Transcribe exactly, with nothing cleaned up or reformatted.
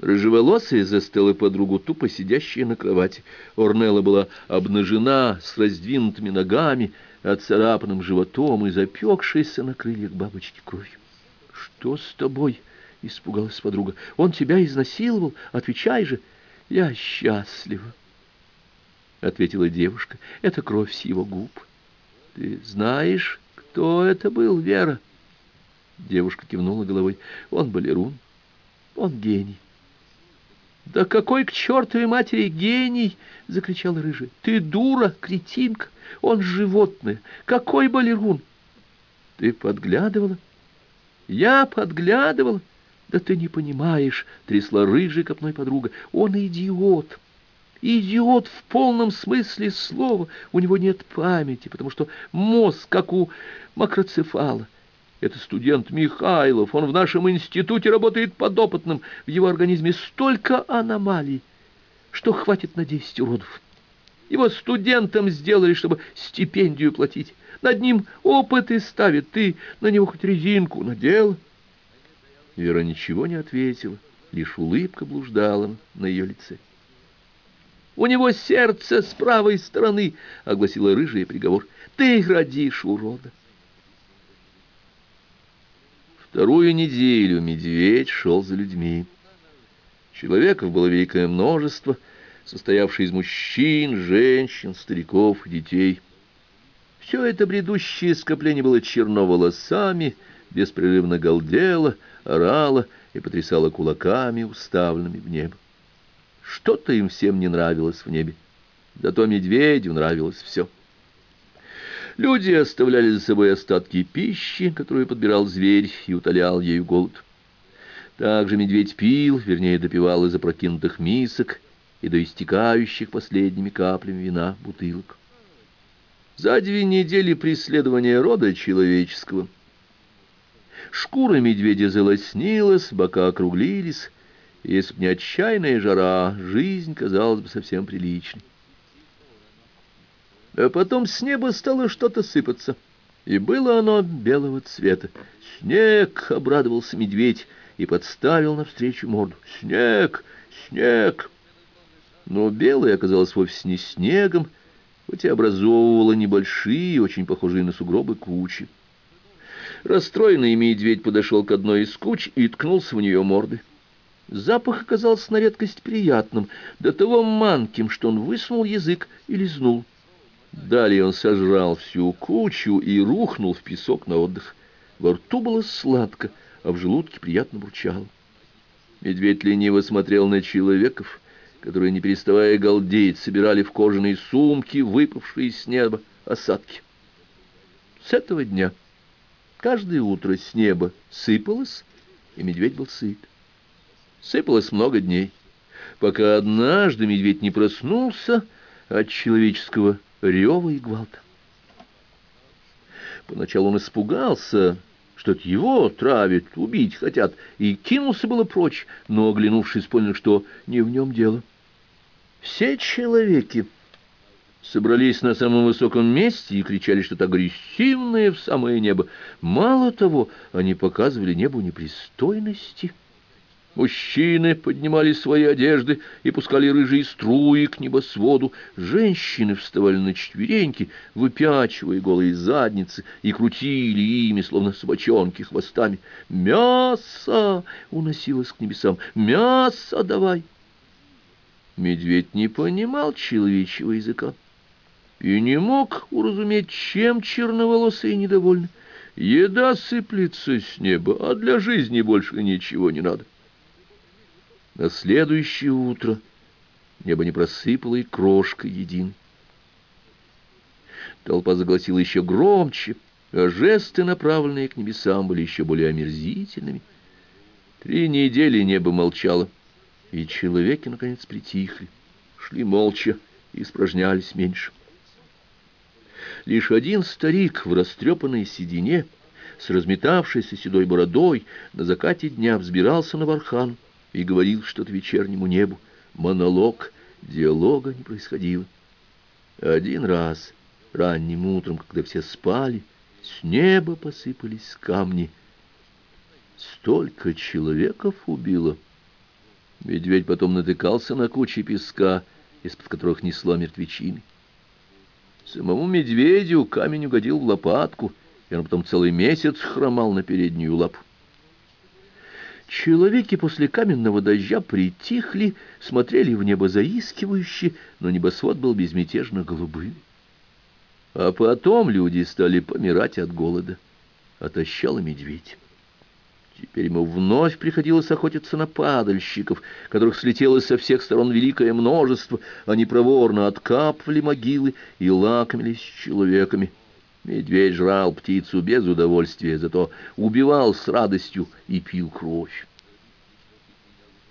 Рыжеволосая застала подругу, тупо сидящая на кровати. Орнелла была обнажена, с раздвинутыми ногами, отцарапанным животом и запекшейся на крыльях бабочки кровью. — Что с тобой? — испугалась подруга. — Он тебя изнасиловал? Отвечай же. — Я счастлива, — ответила девушка. — Это кровь с его губ. — Ты знаешь, кто это был, Вера? Девушка кивнула головой. — Он балерун. Он гений. — Да какой к чертовой матери гений! — закричала рыжая. — Ты дура, кретинка! Он животное! Какой балерун! — Ты подглядывала? — Я подглядывала? Да ты не понимаешь, — трясла рыжей копной подруга. — Он идиот! Идиот в полном смысле слова. У него нет памяти, потому что мозг, как у макроцефала. Это студент Михайлов, он в нашем институте работает подопытным. В его организме столько аномалий, что хватит на десять уродов. Его студентом сделали, чтобы стипендию платить. Над ним опыты ставят, ты на него хоть резинку надела. Вера ничего не ответила, лишь улыбка блуждала на ее лице. «У него сердце с правой стороны», — огласила рыжая приговор. «Ты родишь урода». Вторую неделю медведь шел за людьми. Человеков было великое множество, состоявшее из мужчин, женщин, стариков и детей. Все это бредущее скопление было черно волосами, беспрерывно галдело, орало и потрясало кулаками, уставленными в небо. Что-то им всем не нравилось в небе, зато медведю нравилось все. Люди оставляли за собой остатки пищи, которую подбирал зверь, и утолял ею голод. Также медведь пил, вернее, допивал из опрокинутых мисок и до истекающих последними каплями вина бутылок. За две недели преследования рода человеческого шкура медведя залоснилась, бока округлились, и если б не отчаянная жара, жизнь казалась бы совсем приличной. А потом с неба стало что-то сыпаться, и было оно белого цвета. «Снег!» — обрадовался медведь и подставил навстречу морду. «Снег! Снег!» Но белое оказалось вовсе не снегом, хоть и образовывало небольшие, очень похожие на сугробы, кучи. Расстроенный медведь подошел к одной из куч и ткнулся в нее мордой. Запах оказался на редкость приятным, до того манким, что он высунул язык и лизнул. Далее он сожрал всю кучу и рухнул в песок на отдых. Во рту было сладко, а в желудке приятно бурчало. Медведь лениво смотрел на человеков, которые, не переставая галдеть, собирали в кожаные сумки выпавшие с неба осадки. С этого дня каждое утро с неба сыпалось, и медведь был сыт. Сыпалось много дней, пока однажды медведь не проснулся от человеческого рева и гвалта. Поначалу он испугался, что это его травят, убить хотят, и кинулся было прочь, но, оглянувшись, понял, что не в нем дело. Все человеки собрались на самом высоком месте и кричали что-то агрессивное в самое небо. Мало того, они показывали небу непристойности. Мужчины поднимали свои одежды и пускали рыжие струи к небосводу. Женщины вставали на четвереньки, выпячивая голые задницы, и крутили ими, словно собачонки, хвостами. «Мясо!» — уносилось к небесам. «Мясо давай!» Медведь не понимал человечьего языка и не мог уразуметь, чем черноволосые недовольны. Еда сыплется с неба, а для жизни больше ничего не надо. На следующее утро небо не просыпало и крошкой един. Толпа загласила еще громче, а жесты, направленные к небесам, были еще более омерзительными. Три недели небо молчало, и человеки, наконец, притихли, шли молча и испражнялись меньше. Лишь один старик в растрепанной седине, с разметавшейся седой бородой, на закате дня взбирался на бархан и говорил что-то вечернему небу. Монолог, диалога не происходило. Один раз, ранним утром, когда все спали, с неба посыпались камни. Столько человеков убило, Медведь потом натыкался на кучи песка, из-под которых несло мертвечины. Самому медведю камень угодил в лопатку, и он потом целый месяц хромал на переднюю лапу. Человеки после каменного дождя притихли, смотрели в небо заискивающе, но небосвод был безмятежно голубым. А потом люди стали помирать от голода. Отощал и медведь. Теперь ему вновь приходилось охотиться на падальщиков, которых слетело со всех сторон великое множество. Они проворно откапывали могилы и лакомились человеками. Медведь жрал птицу без удовольствия, зато убивал с радостью и пил кровь.